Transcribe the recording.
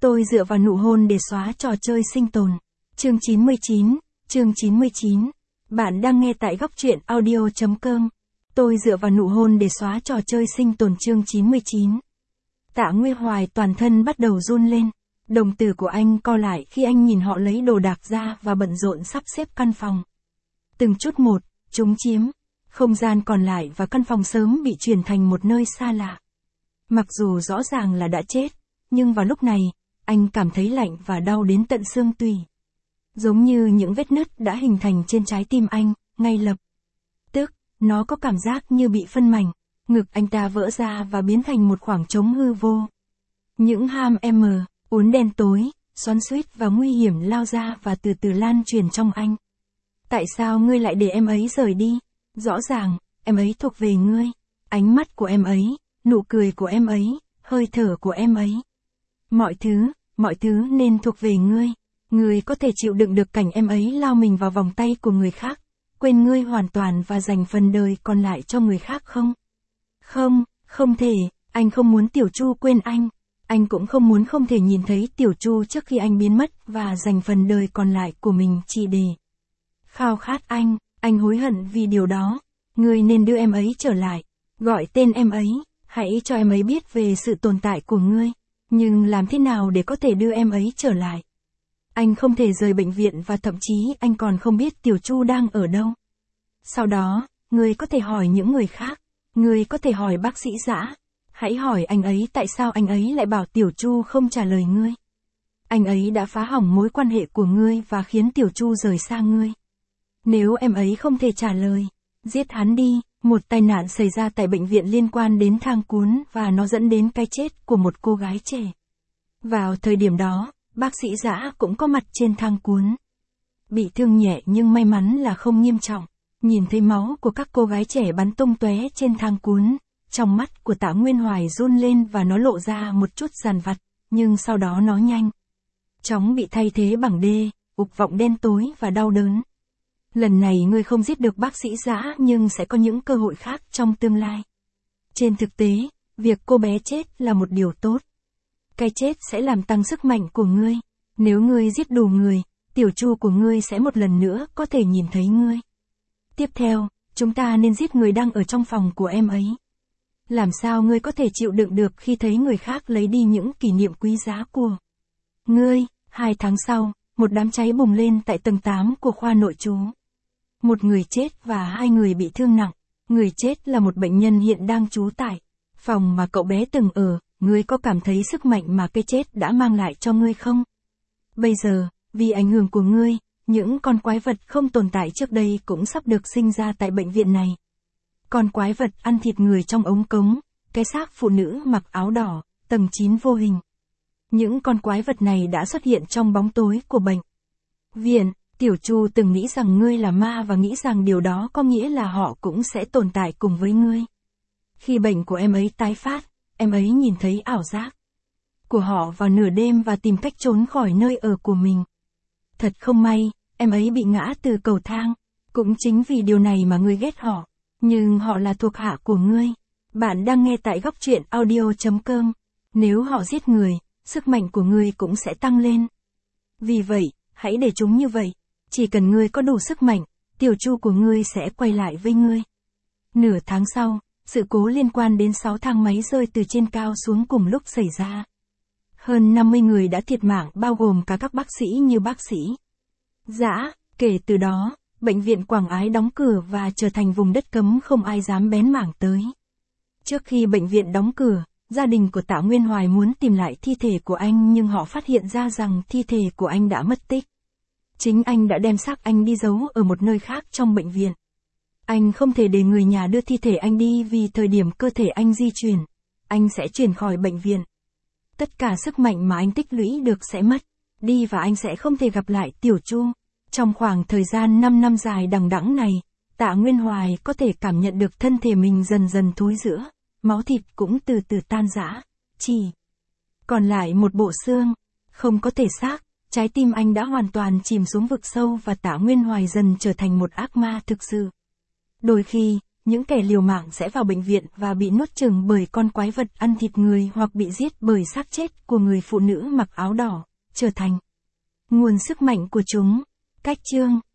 Tôi dựa vào nụ hôn để xóa trò chơi sinh tồn. Chương 99. Bạn đang nghe tại góc truyện audio.com. Tôi dựa vào nụ hôn để xóa trò chơi sinh tồn chương 99. Tạ Nguyên Hoài toàn thân bắt đầu run lên. Đồng tử của anh co lại khi anh nhìn họ lấy đồ đạc ra và bận rộn sắp xếp căn phòng. Từng chút một, chúng chiếm không gian còn lại và căn phòng sớm bị chuyển thành một nơi xa lạ. Mặc dù rõ ràng là đã chết, nhưng vào lúc này, anh cảm thấy lạnh và đau đến tận xương tủy. Giống như những vết nứt đã hình thành trên trái tim anh, ngay lập tức, nó có cảm giác như bị phân mảnh, ngực anh ta vỡ ra và biến thành một khoảng trống hư vô. Những ham uốn đen tối, xoắn xuýt và nguy hiểm lao ra và từ từ lan truyền trong anh. Tại sao ngươi lại để em ấy rời đi? Rõ ràng, em ấy thuộc về ngươi. Ánh mắt của em ấy, nụ cười của em ấy, hơi thở của em ấy. Mọi thứ nên thuộc về ngươi. Ngươi có thể chịu đựng được cảnh em ấy lao mình vào vòng tay của người khác, quên ngươi hoàn toàn và dành phần đời còn lại cho người khác không? Không thể, anh không muốn Tiểu Chu quên anh. Anh cũng không muốn không thể nhìn thấy Tiểu Chu trước khi anh biến mất và dành phần đời còn lại của mình chỉ để khao khát anh hối hận vì điều đó. Ngươi nên đưa em ấy trở lại, gọi tên em ấy, hãy cho em ấy biết về sự tồn tại của ngươi. Nhưng làm thế nào để có thể đưa em ấy trở lại? Anh không thể rời bệnh viện và thậm chí anh còn không biết Tiểu Chu đang ở đâu. Sau đó, ngươi có thể hỏi những người khác, ngươi có thể hỏi bác sĩ Dã. Hãy hỏi anh ấy tại sao anh ấy lại bảo Tiểu Chu không trả lời ngươi. Anh ấy đã phá hỏng mối quan hệ của ngươi và khiến Tiểu Chu rời xa ngươi. Nếu em ấy không thể trả lời, giết hắn đi. Một tai nạn xảy ra tại bệnh viện liên quan đến thang cuốn và nó dẫn đến cái chết của một cô gái trẻ. Vào thời điểm đó, bác sĩ Dã cũng có mặt trên thang cuốn. Bị thương nhẹ nhưng may mắn là không nghiêm trọng. Nhìn thấy máu của các cô gái trẻ bắn tung tóe trên thang cuốn, trong mắt của Tạ Nguyên Hoài run lên và nó lộ ra một chút dằn vặt, nhưng sau đó nó nhanh chóng bị thay thế bằng ục vọng đen tối và đau đớn. Lần này ngươi không giết được bác sĩ Dã nhưng sẽ có những cơ hội khác trong tương lai. Trên thực tế, việc cô bé chết là một điều tốt. Cái chết sẽ làm tăng sức mạnh của ngươi. Nếu ngươi giết đủ người, Tiểu Chu của ngươi sẽ một lần nữa có thể nhìn thấy ngươi. Tiếp theo, chúng ta nên giết người đang ở trong phòng của em ấy. Làm sao ngươi có thể chịu đựng được khi thấy người khác lấy đi những kỷ niệm quý giá của ngươi? 2 tháng sau, một đám cháy bùng lên tại tầng 8 của khoa nội trú. Một người chết và 2 người bị thương nặng. Người chết là một bệnh nhân hiện đang trú tại phòng mà cậu bé từng ở. Ngươi có cảm thấy sức mạnh mà cái chết đã mang lại cho ngươi không? Bây giờ, vì ảnh hưởng của ngươi, những con quái vật không tồn tại trước đây cũng sắp được sinh ra tại bệnh viện này. Con quái vật ăn thịt người trong ống cống, cái xác phụ nữ mặc áo đỏ, tầng 9 vô hình. Những con quái vật này đã xuất hiện trong bóng tối của bệnh viện. Tiểu Chu từng nghĩ rằng ngươi là ma và nghĩ rằng điều đó có nghĩa là họ cũng sẽ tồn tại cùng với ngươi. Khi bệnh của em ấy tái phát, em ấy nhìn thấy ảo giác của họ vào nửa đêm và tìm cách trốn khỏi nơi ở của mình. Thật không may, em ấy bị ngã từ cầu thang. Cũng chính vì điều này mà ngươi ghét họ. Nhưng họ là thuộc hạ của ngươi. Bạn đang nghe tại góc truyện audio.com. Nếu họ giết người, sức mạnh của ngươi cũng sẽ tăng lên. Vì vậy, hãy để chúng như vậy. Chỉ cần ngươi có đủ sức mạnh, Tiểu Chu của ngươi sẽ quay lại với ngươi. Nửa tháng sau, sự cố liên quan đến 6 thang máy rơi từ trên cao xuống cùng lúc xảy ra. Hơn 50 người đã thiệt mạng bao gồm cả các bác sĩ như bác sĩ Dã. Kể từ đó, bệnh viện Quảng Ái đóng cửa và trở thành vùng đất cấm không ai dám bén mảng tới. Trước khi bệnh viện đóng cửa, gia đình của Tạ Nguyên Hoài muốn tìm lại thi thể của anh nhưng họ phát hiện ra rằng thi thể của anh đã mất tích. Chính anh đã đem xác anh đi giấu ở một nơi khác trong bệnh viện. Anh không thể để người nhà đưa thi thể anh đi vì thời điểm cơ thể anh di chuyển, anh sẽ chuyển khỏi bệnh viện. Tất cả sức mạnh mà anh tích lũy được sẽ mất đi và anh sẽ không thể gặp lại Tiểu Chu. Trong khoảng thời gian 5 năm dài đằng đẵng này, Tạ Nguyên Hoài có thể cảm nhận được thân thể mình dần dần thối rữa, máu thịt cũng từ từ tan rã, chỉ còn lại một bộ xương, không có thể xác. Trái tim anh đã hoàn toàn chìm xuống vực sâu và Tạ Nguyên Hoài dần trở thành một ác ma thực sự. Đôi khi, những kẻ liều mạng sẽ vào bệnh viện và bị nuốt chửng bởi con quái vật ăn thịt người hoặc bị giết bởi xác chết của người phụ nữ mặc áo đỏ, trở thành nguồn sức mạnh của chúng. Cách chương